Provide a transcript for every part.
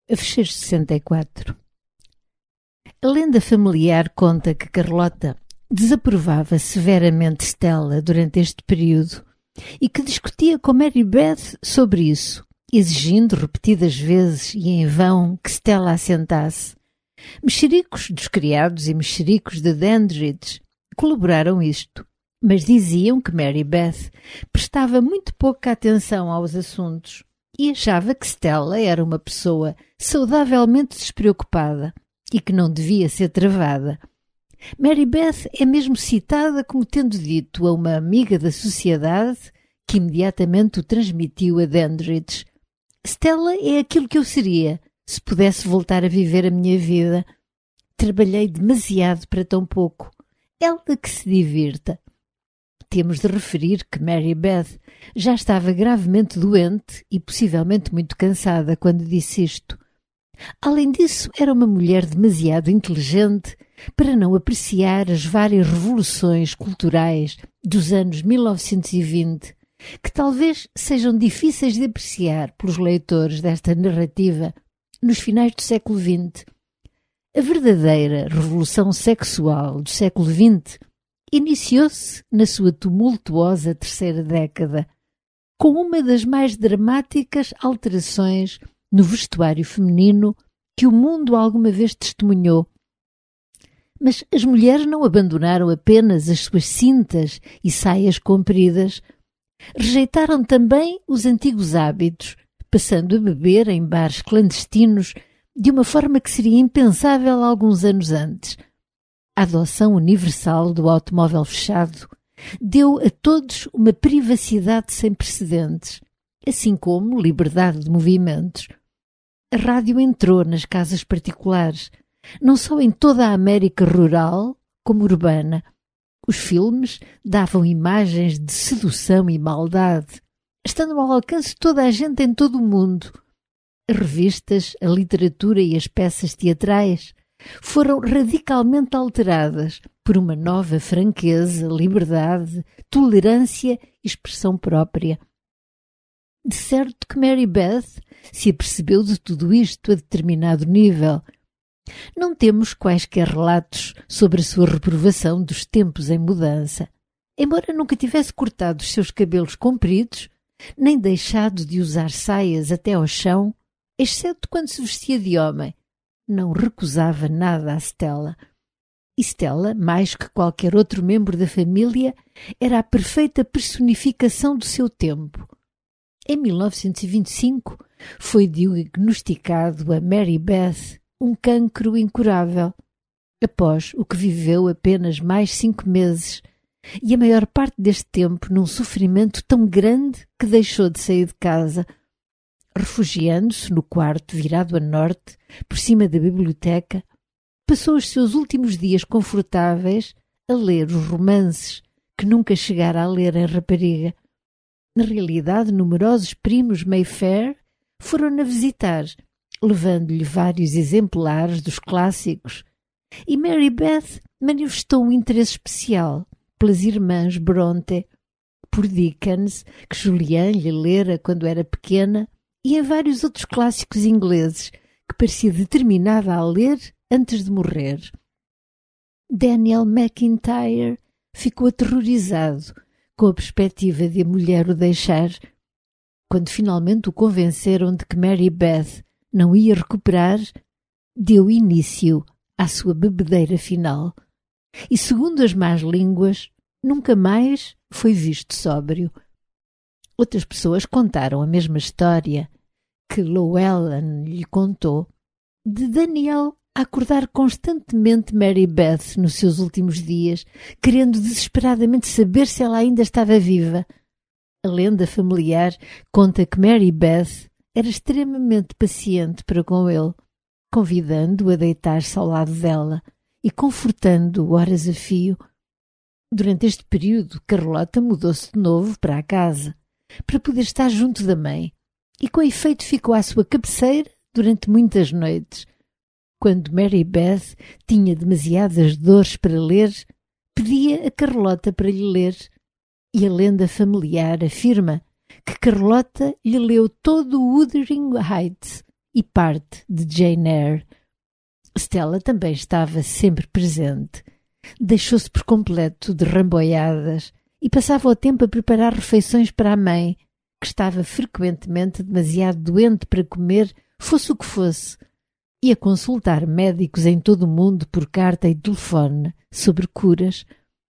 Fecheiro 64. A lenda familiar conta que Carlota desaprovava severamente Stella durante este período e que discutia com Mary Beth sobre isso, exigindo repetidas vezes e em vão que Stella assentasse. Mexericos dos criados e mexericos de Dandridge colaboraram isto, mas diziam que Mary Beth prestava muito pouca atenção aos assuntos e achava que Stella era uma pessoa saudavelmente despreocupada e que não devia ser travada. Mary Beth é mesmo citada como tendo dito a uma amiga da sociedade que imediatamente o transmitiu a Dandridge: Stella é aquilo que eu seria se pudesse voltar a viver a minha vida. Trabalhei demasiado para tão pouco. Ela que se divirta. Temos de referir que Mary Beth já estava gravemente doente e possivelmente muito cansada quando disse isto. Além disso, era uma mulher demasiado inteligente para não apreciar as várias revoluções culturais dos anos 1920, que talvez sejam difíceis de apreciar pelos leitores desta narrativa nos finais do século XX. A verdadeira revolução sexual do século XX iniciou-se na sua tumultuosa terceira década, com uma das mais dramáticas alterações no vestuário feminino que o mundo alguma vez testemunhou. Mas as mulheres não abandonaram apenas as suas cintas e saias compridas, rejeitaram também os antigos hábitos, passando a beber em bares clandestinos de uma forma que seria impensável alguns anos antes. A adoção universal do automóvel fechado deu a todos uma privacidade sem precedentes, assim como liberdade de movimentos. A rádio entrou nas casas particulares, não só em toda a América rural, como urbana. Os filmes davam imagens de sedução e maldade, estando ao alcance de toda a gente em todo o mundo. As revistas, a literatura e as peças teatrais foram radicalmente alteradas por uma nova franqueza, liberdade, tolerância e expressão própria. De certo que Mary Beth se apercebeu de tudo isto a determinado nível. Não temos quaisquer relatos sobre a sua reprovação dos tempos em mudança. Embora nunca tivesse cortado os seus cabelos compridos, nem deixado de usar saias até ao chão, exceto quando se vestia de homem, não recusava nada a Stella. E Stella, mais que qualquer outro membro da família, era a perfeita personificação do seu tempo. Em 1925, foi diagnosticado a Mary Beth um cancro incurável, após o que viveu apenas mais 5 meses, e a maior parte deste tempo num sofrimento tão grande que deixou de sair de casa, refugiando-se no quarto virado a norte, por cima da biblioteca. Passou os seus últimos dias confortáveis a ler os romances que nunca chegara a ler em rapariga. Na realidade, numerosos primos Mayfair foram-na visitar, levando-lhe vários exemplares dos clássicos, e Mary Beth manifestou um interesse especial pelas irmãs Bronte, por Dickens, que Julian lhe lera quando era pequena, e em vários outros clássicos ingleses que parecia determinada a ler antes de morrer. Daniel McIntyre ficou aterrorizado com a perspectiva de a mulher o deixar. Quando finalmente o convenceram de que Mary Beth não ia recuperar, deu início à sua bebedeira final. E, segundo as más línguas, nunca mais foi visto sóbrio. Outras pessoas contaram a mesma história que Llewellyn lhe contou, de Daniel acordar constantemente Mary Beth nos seus últimos dias, querendo desesperadamente saber se ela ainda estava viva. A lenda familiar conta que Mary Beth era extremamente paciente para com ele, convidando-o a deitar-se ao lado dela e confortando-o horas a fio. Durante este período, Carlota mudou-se de novo para a casa, para poder estar junto da mãe, e com efeito ficou à sua cabeceira durante muitas noites. Quando Mary Beth tinha demasiadas dores para ler, pedia a Carlota para lhe ler, e a lenda familiar afirma que Carlota lhe leu todo o Wuthering Heights e parte de Jane Eyre. Stella também estava sempre presente. Deixou-se por completo de ramboiadas e passava o tempo a preparar refeições para a mãe, que estava frequentemente demasiado doente para comer, fosse o que fosse, e a consultar médicos em todo o mundo por carta e telefone sobre curas.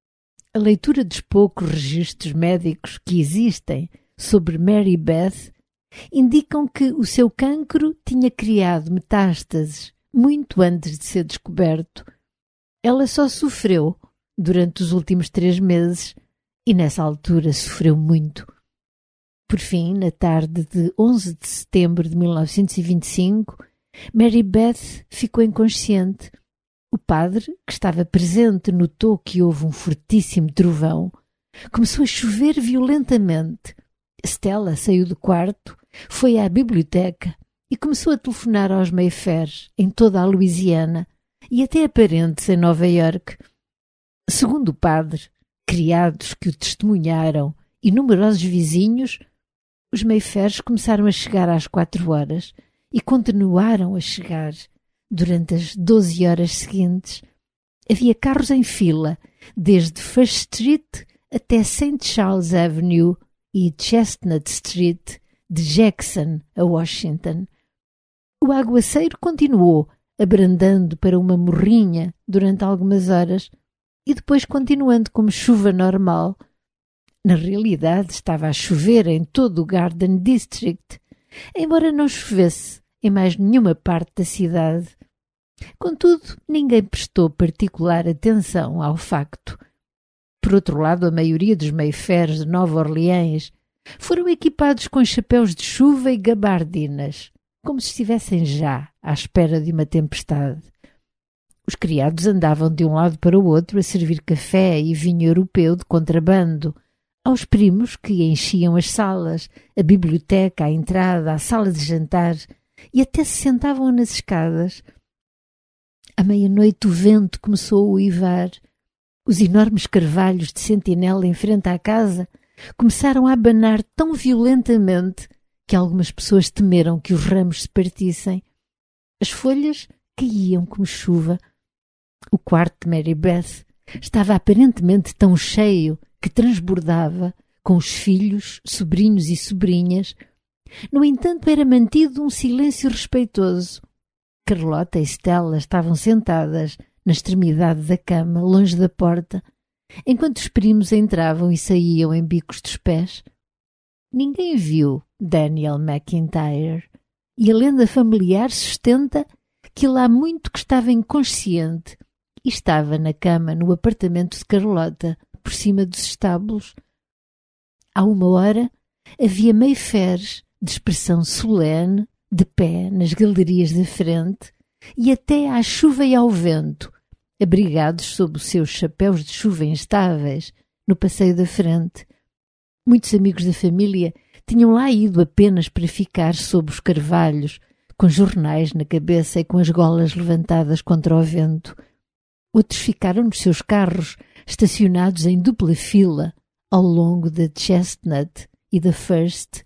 A leitura dos poucos registros médicos que existem sobre Mary Beth indicam que o seu cancro tinha criado metástases muito antes de ser descoberto. Ela só sofreu durante os últimos 3 meses e nessa altura sofreu muito. Por fim, na tarde de 11 de setembro de 1925, Mary Beth ficou inconsciente. O padre, que estava presente, notou que houve um fortíssimo trovão. Começou a chover violentamente. Stella saiu do quarto, foi à biblioteca e começou a telefonar aos Mayfairs em toda a Louisiana e até a parentes em Nova Iorque. Segundo o padre, criados que o testemunharam e numerosos vizinhos, os Mayfairs começaram a chegar às 4 horas e continuaram a chegar durante as 12 horas seguintes. Havia carros em fila, desde First Street até St. Charles Avenue e Chestnut Street, de Jackson a Washington. O aguaceiro continuou, abrandando para uma morrinha durante algumas horas e depois continuando como chuva normal. Na realidade, estava a chover em todo o Garden District, embora não chovesse em mais nenhuma parte da cidade. Contudo, ninguém prestou particular atenção ao facto. Por outro lado, a maioria dos Mayfairs de Nova Orleans foram equipados com chapéus de chuva e gabardinas, como se estivessem já à espera de uma tempestade. Os criados andavam de um lado para o outro a servir café e vinho europeu de contrabando aos primos que enchiam as salas, a biblioteca, a entrada, a sala de jantar e até se sentavam nas escadas. À meia-noite o vento começou a uivar. Os enormes carvalhos de sentinela em frente à casa começaram a abanar tão violentamente que algumas pessoas temeram que os ramos se partissem. As folhas caíam como chuva. O quarto de Mary Beth estava aparentemente tão cheio que transbordava com os filhos, sobrinhos e sobrinhas. No entanto, era mantido um silêncio respeitoso. Carlota e Stella estavam sentadas na extremidade da cama, longe da porta, enquanto os primos entravam e saíam em bicos dos pés. Ninguém viu Daniel McIntyre, e a lenda familiar sustenta que ele há muito que estava inconsciente e estava na cama no apartamento de Carlota, por cima dos estábulos. Há 1 hora havia Mayfairs de expressão solene, de pé nas galerias da frente e até à chuva e ao vento, abrigados sob os seus chapéus de chuva instáveis no passeio da frente. Muitos amigos da família tinham lá ido apenas para ficar sob os carvalhos, com jornais na cabeça e com as golas levantadas contra o vento. Outros ficaram nos seus carros, estacionados em dupla fila ao longo da Chestnut e da First.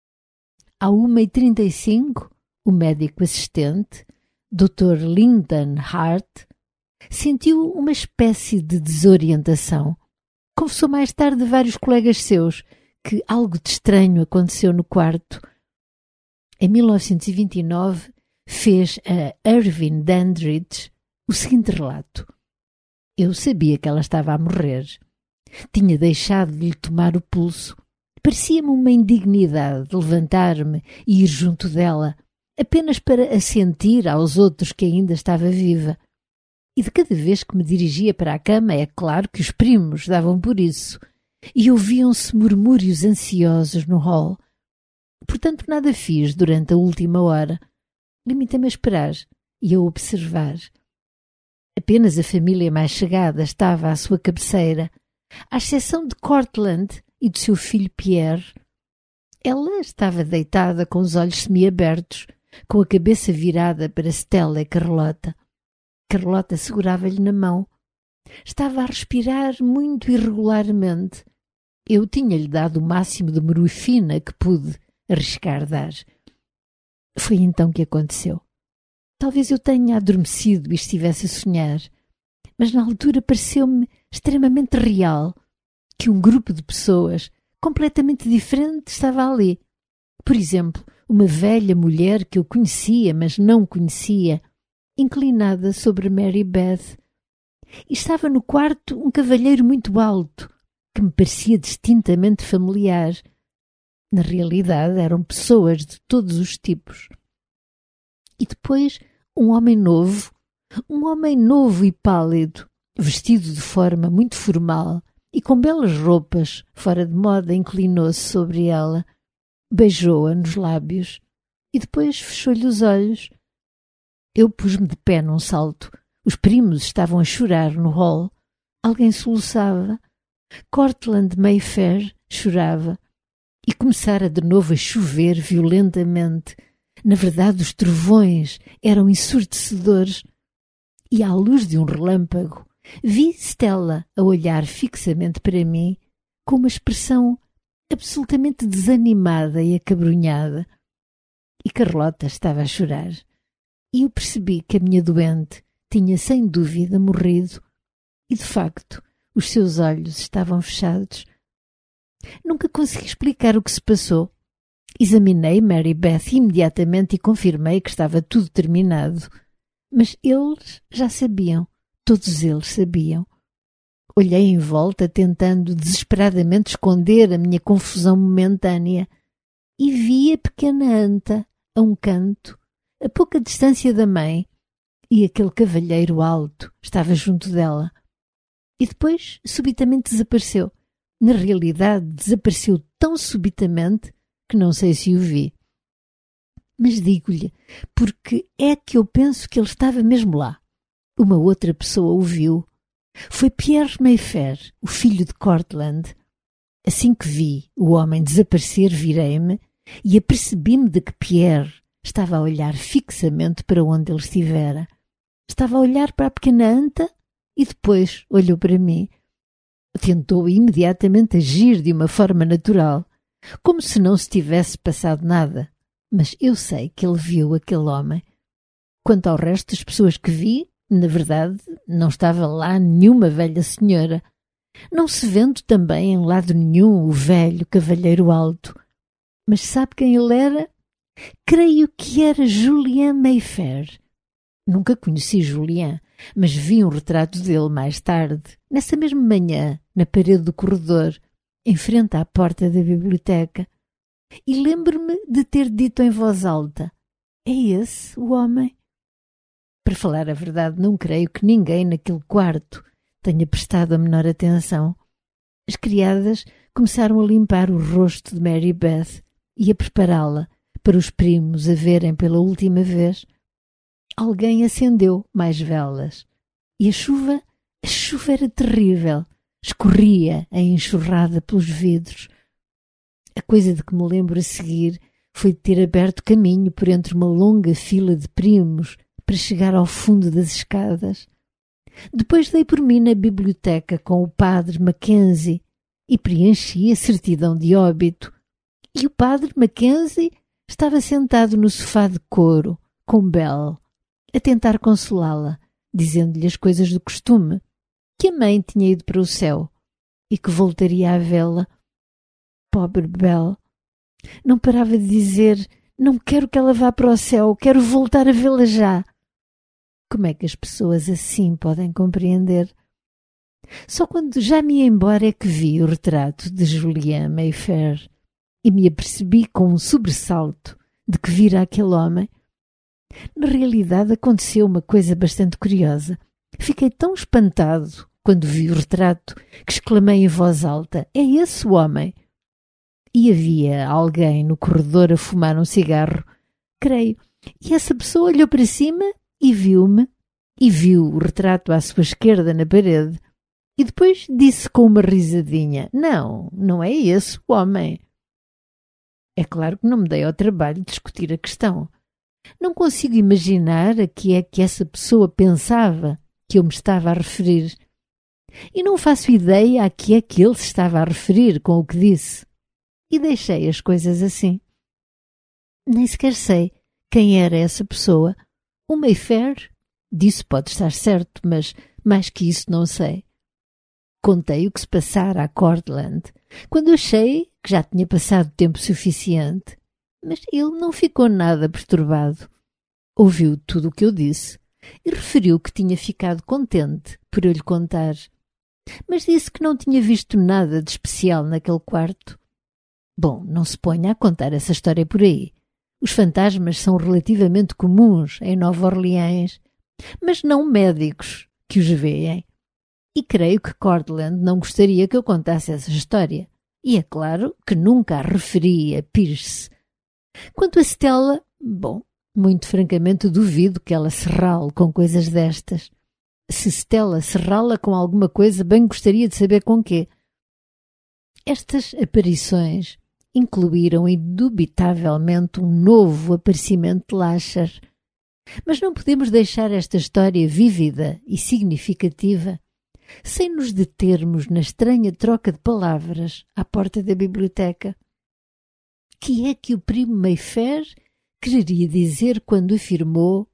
À 1h35, o médico assistente, Dr. Lyndon Hart, sentiu uma espécie de desorientação. Confessou mais tarde a vários colegas seus que algo de estranho aconteceu no quarto. Em 1929, fez a Irving Dandridge o seguinte relato. Eu sabia que ela estava a morrer. Tinha deixado de lhe tomar o pulso. Parecia-me uma indignidade levantar-me e ir junto dela, apenas para assentir aos outros que ainda estava viva. E de cada vez que me dirigia para a cama, é claro que os primos davam por isso, e ouviam-se murmúrios ansiosos no hall. Portanto, nada fiz durante a última hora. Limitei-me a esperar e a observar. Apenas a família mais chegada estava à sua cabeceira, à exceção de Cortland e do seu filho Pierre. Ela estava deitada com os olhos semiabertos, com a cabeça virada para Stella e Carlota. Carlota segurava-lhe na mão. Estava a respirar muito irregularmente. Eu tinha-lhe dado o máximo de morfina que pude arriscar dar. Foi então que aconteceu. Talvez eu tenha adormecido e estivesse a sonhar, mas na altura pareceu-me extremamente real que um grupo de pessoas completamente diferente estava ali. Por exemplo, uma velha mulher que eu conhecia, mas não conhecia, inclinada sobre Mary Beth. E estava no quarto um cavalheiro muito alto, que me parecia distintamente familiar. Na realidade, eram pessoas de todos os tipos. E depois um homem novo e pálido, vestido de forma muito formal e com belas roupas fora de moda, inclinou-se sobre ela, beijou-a nos lábios e depois fechou-lhe os olhos. Eu pus-me de pé num salto. Os primos estavam a chorar no hall. Alguém soluçava. Cortland Mayfair chorava. E começara de novo a chover violentamente. Na verdade, os trovões eram ensurdecedores. E à luz de um relâmpago, vi Stella a olhar fixamente para mim com uma expressão absolutamente desanimada e acabrunhada. E Carlota estava a chorar. E eu percebi que a minha doente tinha sem dúvida morrido. E de facto, os seus olhos estavam fechados. Nunca consegui explicar o que se passou. Examinei Mary Beth imediatamente e confirmei que estava tudo terminado. Mas eles já sabiam. Todos eles sabiam. Olhei em volta, tentando desesperadamente esconder a minha confusão momentânea, e vi a pequena anta, a um canto, a pouca distância da mãe, e aquele cavalheiro alto estava junto dela. E depois, subitamente desapareceu. Na realidade, desapareceu tão subitamente que não sei se o vi. Mas digo-lhe, porque é que eu penso que ele estava mesmo lá. Uma outra pessoa o viu. Foi Pierre Mayfair, o filho de Cortland. Assim que vi o homem desaparecer, virei-me e apercebi-me de que Pierre estava a olhar fixamente para onde ele estivera. Estava a olhar para a pequena anta e depois olhou para mim. Tentou imediatamente agir de uma forma natural, como se não se tivesse passado nada. Mas eu sei que ele viu aquele homem. Quanto ao resto das pessoas que vi, na verdade, não estava lá nenhuma velha senhora. Não se vendo também em lado nenhum o velho cavalheiro alto. Mas sabe quem ele era? Creio que era Julien Mayfair. Nunca conheci Julien, mas vi um retrato dele mais tarde, nessa mesma manhã, na parede do corredor, em frente à porta da biblioteca. E lembro-me de ter dito em voz alta: é esse o homem? Para falar a verdade, não creio que ninguém naquele quarto tenha prestado a menor atenção. As criadas começaram a limpar o rosto de Mary Beth e a prepará-la para os primos a verem pela última vez. Alguém acendeu mais velas. E a chuva era terrível. Escorria em enxurrada pelos vidros. A coisa de que me lembro a seguir foi de ter aberto caminho por entre uma longa fila de primos para chegar ao fundo das escadas. Depois dei por mim na biblioteca com o padre Mackenzie e preenchi a certidão de óbito. E o padre Mackenzie estava sentado no sofá de couro, com Belle, a tentar consolá-la, dizendo-lhe as coisas do costume, que a mãe tinha ido para o céu e que voltaria a vê-la. Pobre Belle! Não parava de dizer: não quero que ela vá para o céu, quero voltar a vê-la já. Como é que as pessoas assim podem compreender? Só quando já me ia embora é que vi o retrato de Julien Mayfair e me apercebi com um sobressalto de que vira aquele homem. Na realidade aconteceu uma coisa bastante curiosa. Fiquei tão espantado quando vi o retrato que exclamei em voz alta: é esse o homem? E havia alguém no corredor a fumar um cigarro, creio, e essa pessoa olhou para cima e viu-me, e viu o retrato à sua esquerda na parede, e depois disse com uma risadinha: não é esse o homem. É claro que não me dei ao trabalho de discutir a questão. Não consigo imaginar a que é que essa pessoa pensava que eu me estava a referir. E não faço ideia a que é que ele se estava a referir com o que disse. E deixei as coisas assim. Nem sequer sei quem era essa pessoa. O Mayfair? Disso pode estar certo, mas mais que isso não sei. Contei o que se passara a Cortlandt, quando achei que já tinha passado tempo suficiente. Mas ele não ficou nada perturbado. Ouviu tudo o que eu disse e referiu que tinha ficado contente por eu lhe contar. Mas disse que não tinha visto nada de especial naquele quarto. Bom, não se ponha a contar essa história por aí. Os fantasmas são relativamente comuns em Nova Orleans, mas não médicos que os veem. E creio que Cortlandt não gostaria que eu contasse essa história. E é claro que nunca a referi a Pierce. Quanto a Stella, bom, muito francamente duvido que ela se rale com coisas destas. Se Stella se rala com alguma coisa, bem gostaria de saber com quê. Estas aparições incluíram indubitavelmente um novo aparecimento de Lasher. Mas não podemos deixar esta história vívida e significativa sem nos determos na estranha troca de palavras à porta da biblioteca. Que é que o primo Mayfair quereria dizer quando afirmou: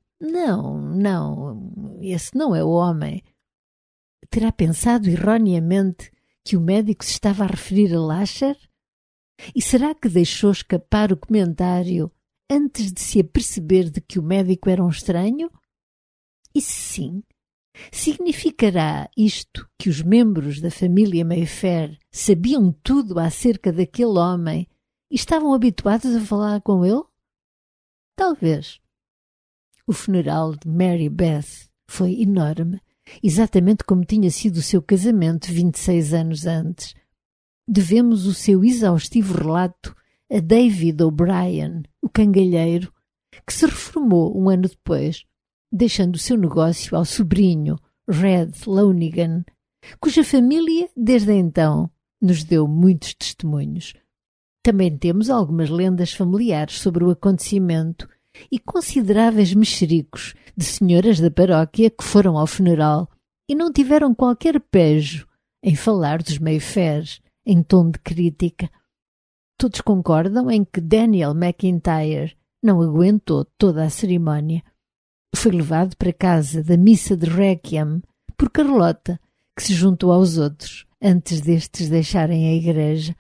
Não, esse não é o homem? Terá pensado erroneamente que o médico se estava a referir a Lasher? E será que deixou escapar o comentário antes de se aperceber de que o médico era um estranho? E se sim, significará isto que os membros da família Mayfair sabiam tudo acerca daquele homem e estavam habituados a falar com ele? Talvez. O funeral de Mary Beth foi enorme, exatamente como tinha sido o seu casamento 26 anos antes. Devemos o seu exaustivo relato a David O'Brien, o cangalheiro, que se reformou um ano depois, deixando o seu negócio ao sobrinho Red Lonigan, cuja família, desde então, nos deu muitos testemunhos. Também temos algumas lendas familiares sobre o acontecimento e consideráveis mexericos de senhoras da paróquia que foram ao funeral e não tiveram qualquer pejo em falar dos Mayfairs em tom de crítica. Todos concordam em que Daniel McIntyre não aguentou toda a cerimónia. Foi levado para casa da missa de Requiem por Carlota, que se juntou aos outros antes destes deixarem a igreja.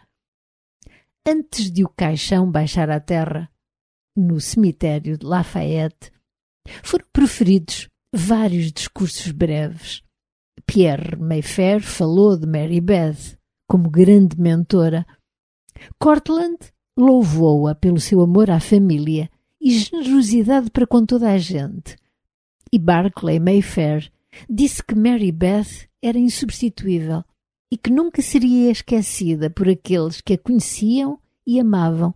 Antes de o caixão baixar à terra, no cemitério de Lafayette, foram proferidos vários discursos breves. Pierre Mayfair falou de Mary Beth como grande mentora. Cortlandt louvou-a pelo seu amor à família e generosidade para com toda a gente. E Barclay Mayfair disse que Mary Beth era insubstituível e que nunca seria esquecida por aqueles que a conheciam e amavam.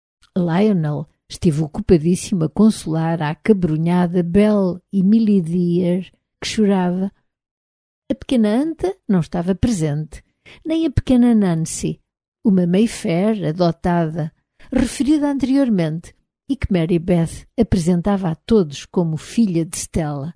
Lionel esteve ocupadíssimo a consolar a acabrunhada Belle Emily Deer, que chorava. A pequena Anta não estava presente, nem a pequena Nancy, uma Mayfair adotada, referida anteriormente, e que Mary Beth apresentava a todos como filha de Stella.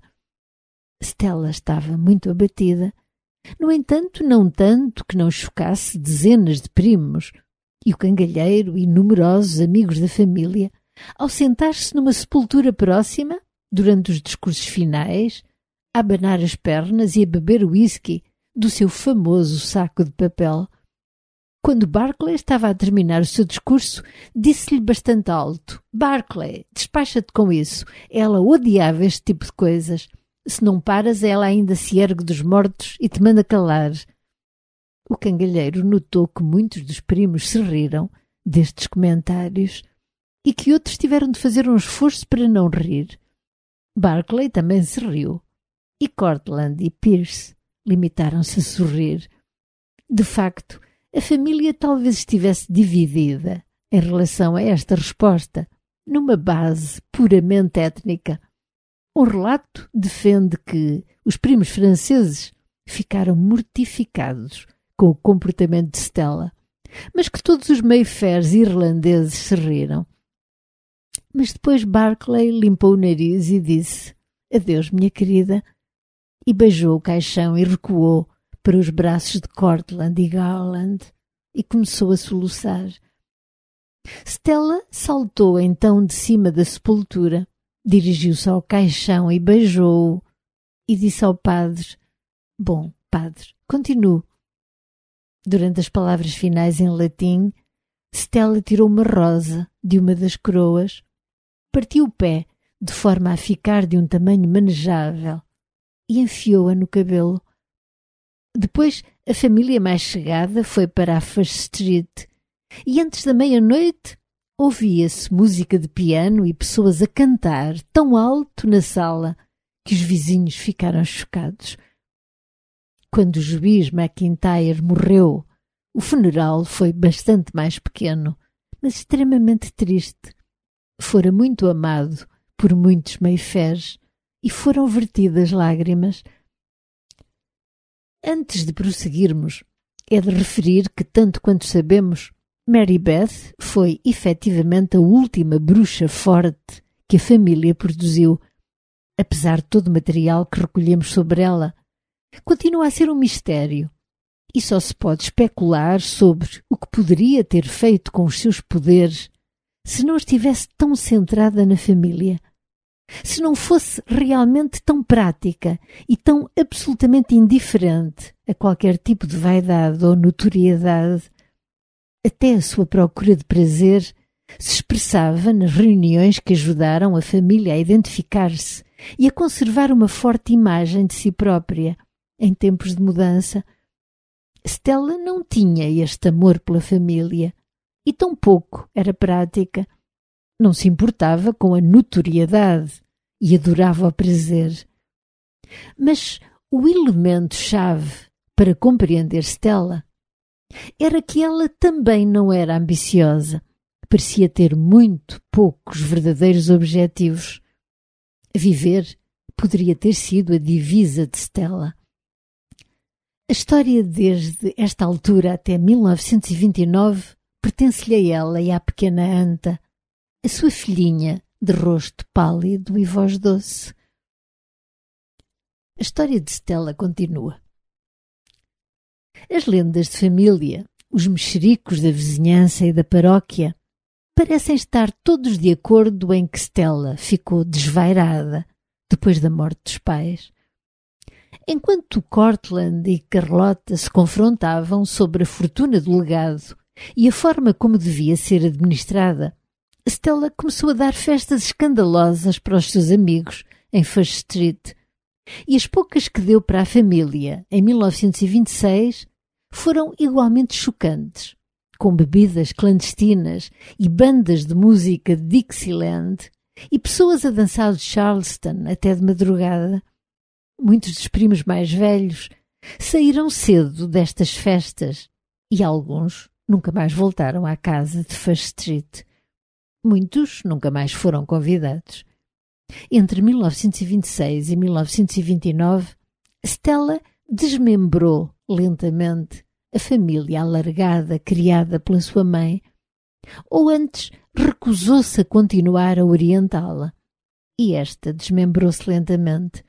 Stella estava muito abatida. No entanto, não tanto que não chocasse dezenas de primos e o cangalheiro e numerosos amigos da família, ao sentar-se numa sepultura próxima, durante os discursos finais, a abanar as pernas e a beber whisky do seu famoso saco de papel. Quando Barclay estava a terminar o seu discurso, disse-lhe bastante alto: Barclay, despacha-te com isso. Ela odiava este tipo de coisas. Se não paras, ela ainda se ergue dos mortos e te manda calar. O cangalheiro notou que muitos dos primos se riram destes comentários e que outros tiveram de fazer um esforço para não rir. Barclay também se riu e Cortlandt e Pierce limitaram-se a sorrir. De facto, a família talvez estivesse dividida em relação a esta resposta, numa base puramente étnica. Um relato defende que os primos franceses ficaram mortificados com o comportamento de Stella, mas que todos os Mayfairs irlandeses se riram. Mas depois Barclay limpou o nariz e disse: adeus, minha querida, e beijou o caixão e recuou para os braços de Cortlandt e Garland e começou a soluçar. Stella saltou então de cima da sepultura, dirigiu-se ao caixão e beijou-o, e disse ao padre: "Bom, padre, continue." Durante as palavras finais em latim, Stella tirou uma rosa de uma das coroas, partiu o pé de forma a ficar de um tamanho manejável e enfiou-a no cabelo. Depois, a família mais chegada foi para a First Street e antes da meia-noite ouvia-se música de piano e pessoas a cantar tão alto na sala que os vizinhos ficaram chocados. Quando o juiz McIntyre morreu, o funeral foi bastante mais pequeno, mas extremamente triste. Fora muito amado por muitos Mayfairs e foram vertidas lágrimas. Antes de prosseguirmos, é de referir que, tanto quanto sabemos, Mary Beth foi efetivamente a última bruxa forte que a família produziu. Apesar de todo o material que recolhemos sobre ela, continua a ser um mistério e só se pode especular sobre o que poderia ter feito com os seus poderes se não estivesse tão centrada na família, se não fosse realmente tão prática e tão absolutamente indiferente a qualquer tipo de vaidade ou notoriedade. Até a sua procura de prazer se expressava nas reuniões que ajudaram a família a identificar-se e a conservar uma forte imagem de si própria em tempos de mudança. Stella não tinha este amor pela família e tampouco era prática. Não se importava com a notoriedade e adorava o prazer. Mas o elemento-chave para compreender Stella era que ela também não era ambiciosa. Parecia ter muito poucos verdadeiros objetivos. Viver poderia ter sido a divisa de Stella. A história desde esta altura até 1929 pertence-lhe a ela e à pequena Anta, a sua filhinha de rosto pálido e voz doce. A história de Stella continua. As lendas de família, os mexericos da vizinhança e da paróquia, parecem estar todos de acordo em que Stella ficou desvairada depois da morte dos pais. Enquanto Cortland e Carlota se confrontavam sobre a fortuna do legado e a forma como devia ser administrada, Stella começou a dar festas escandalosas para os seus amigos em First Street, e as poucas que deu para a família em 1926 foram igualmente chocantes, com bebidas clandestinas e bandas de música de Dixieland e pessoas a dançar de Charleston até de madrugada. Muitos dos primos mais velhos saíram cedo destas festas e alguns nunca mais voltaram à casa de First Street. Muitos nunca mais foram convidados. Entre 1926 e 1929, Stella desmembrou lentamente a família alargada criada pela sua mãe, ou antes recusou-se a continuar a orientá-la, e esta desmembrou-se lentamente.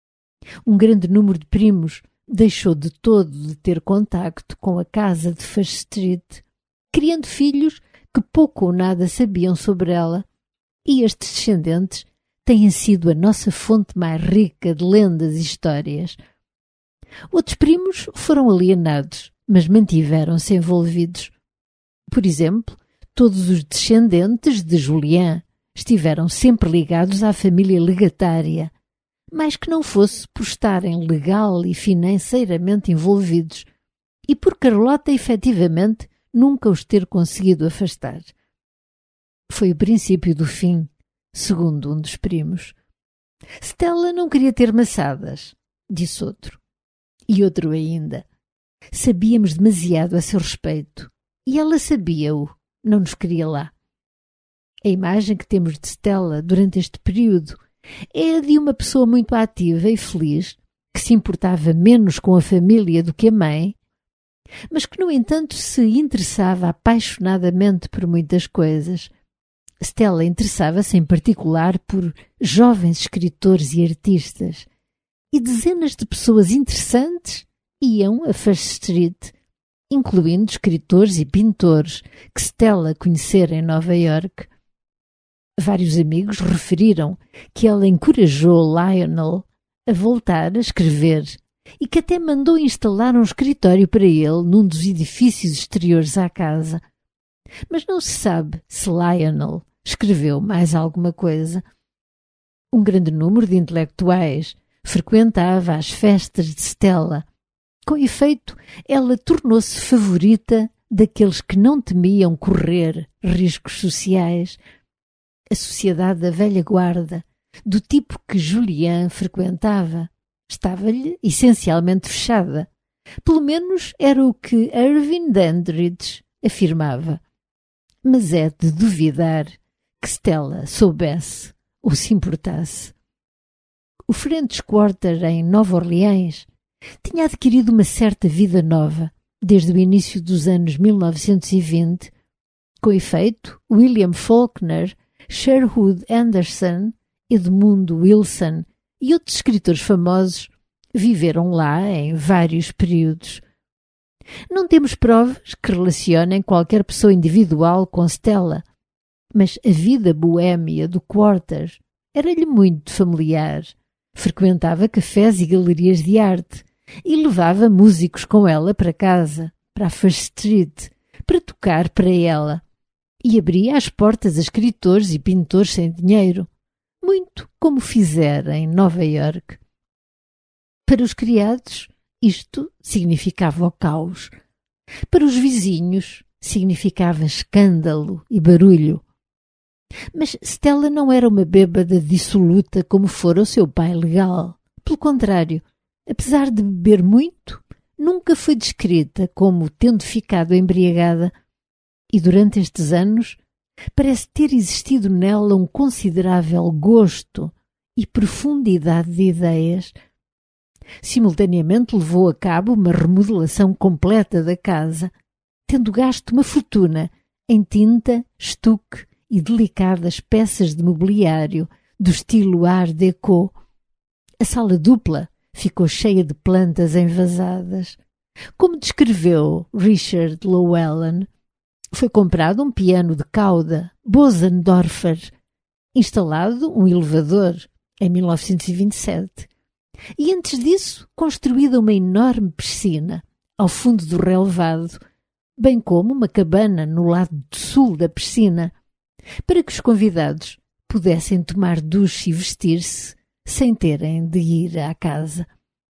Um grande número de primos deixou de todo de ter contacto com a casa de First Street, criando filhos que pouco ou nada sabiam sobre ela, e estes descendentes têm sido a nossa fonte mais rica de lendas e histórias. Outros primos foram alienados, mas mantiveram-se envolvidos. Por exemplo, todos os descendentes de Julian estiveram sempre ligados à família legatária, mais que não fosse por estarem legal e financeiramente envolvidos, e por Carlota efetivamente nunca os ter conseguido afastar. Foi o princípio do fim, segundo um dos primos. Stella não queria ter maçadas, disse outro. E outro ainda. Sabíamos demasiado a seu respeito, e ela sabia-o, não nos queria lá. A imagem que temos de Stella durante este período é a de uma pessoa muito ativa e feliz, que se importava menos com a família do que a mãe, mas que, no entanto, se interessava apaixonadamente por muitas coisas. Stella interessava-se em particular por jovens escritores e artistas, e dezenas de pessoas interessantes iam a First Street, incluindo escritores e pintores que Stella conhecera em Nova Iorque. Vários amigos referiram que ela encorajou Lionel a voltar a escrever e que até mandou instalar um escritório para ele num dos edifícios exteriores à casa. Mas não se sabe se Lionel escreveu mais alguma coisa. Um grande número de intelectuais frequentava as festas de Stella. Com efeito, ela tornou-se favorita daqueles que não temiam correr riscos sociais. A sociedade da velha guarda, do tipo que Julian frequentava, estava-lhe essencialmente fechada. Pelo menos era o que Irving Dandridge afirmava. Mas é de duvidar que Stella soubesse ou se importasse. O French Quarter em Nova Orleans tinha adquirido uma certa vida nova desde o início dos anos 1920. Com efeito, William Faulkner, Sherwood Anderson, Edmund Wilson e outros escritores famosos viveram lá em vários períodos. Não temos provas que relacionem qualquer pessoa individual com Stella, mas a vida boêmia do Quarter era-lhe muito familiar. Frequentava cafés e galerias de arte e levava músicos com ela para casa, para a First Street, para tocar para ela. E abria as portas a escritores e pintores sem dinheiro, muito como fizera em Nova Iorque. Para os criados, isto significava o caos. Para os vizinhos, significava escândalo e barulho. Mas Stella não era uma bêbada dissoluta como fora o seu pai legal. Pelo contrário, apesar de beber muito, nunca foi descrita como tendo ficado embriagada. E durante estes anos, parece ter existido nela um considerável gosto e profundidade de ideias. Simultaneamente levou a cabo uma remodelação completa da casa, tendo gasto uma fortuna em tinta, estuque e delicadas peças de mobiliário do estilo Art Deco. A sala dupla ficou cheia de plantas envasadas. Como descreveu Richard Llewellyn, foi comprado um piano de cauda Bosendorfer, instalado um elevador em 1927 e antes disso construída uma enorme piscina ao fundo do relevado, bem como uma cabana no lado sul da piscina, para que os convidados pudessem tomar duche e vestir-se sem terem de ir à casa.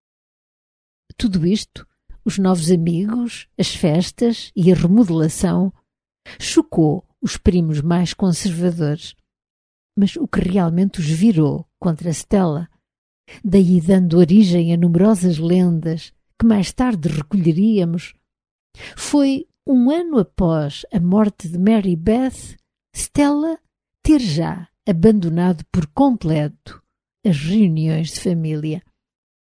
Tudo isto, os novos amigos, as festas e a remodelação, chocou os primos mais conservadores. Mas o que realmente os virou contra Stella, daí dando origem a numerosas lendas que mais tarde recolheríamos, foi, um ano após a morte de Mary Beth, Stella ter já abandonado por completo as reuniões de família.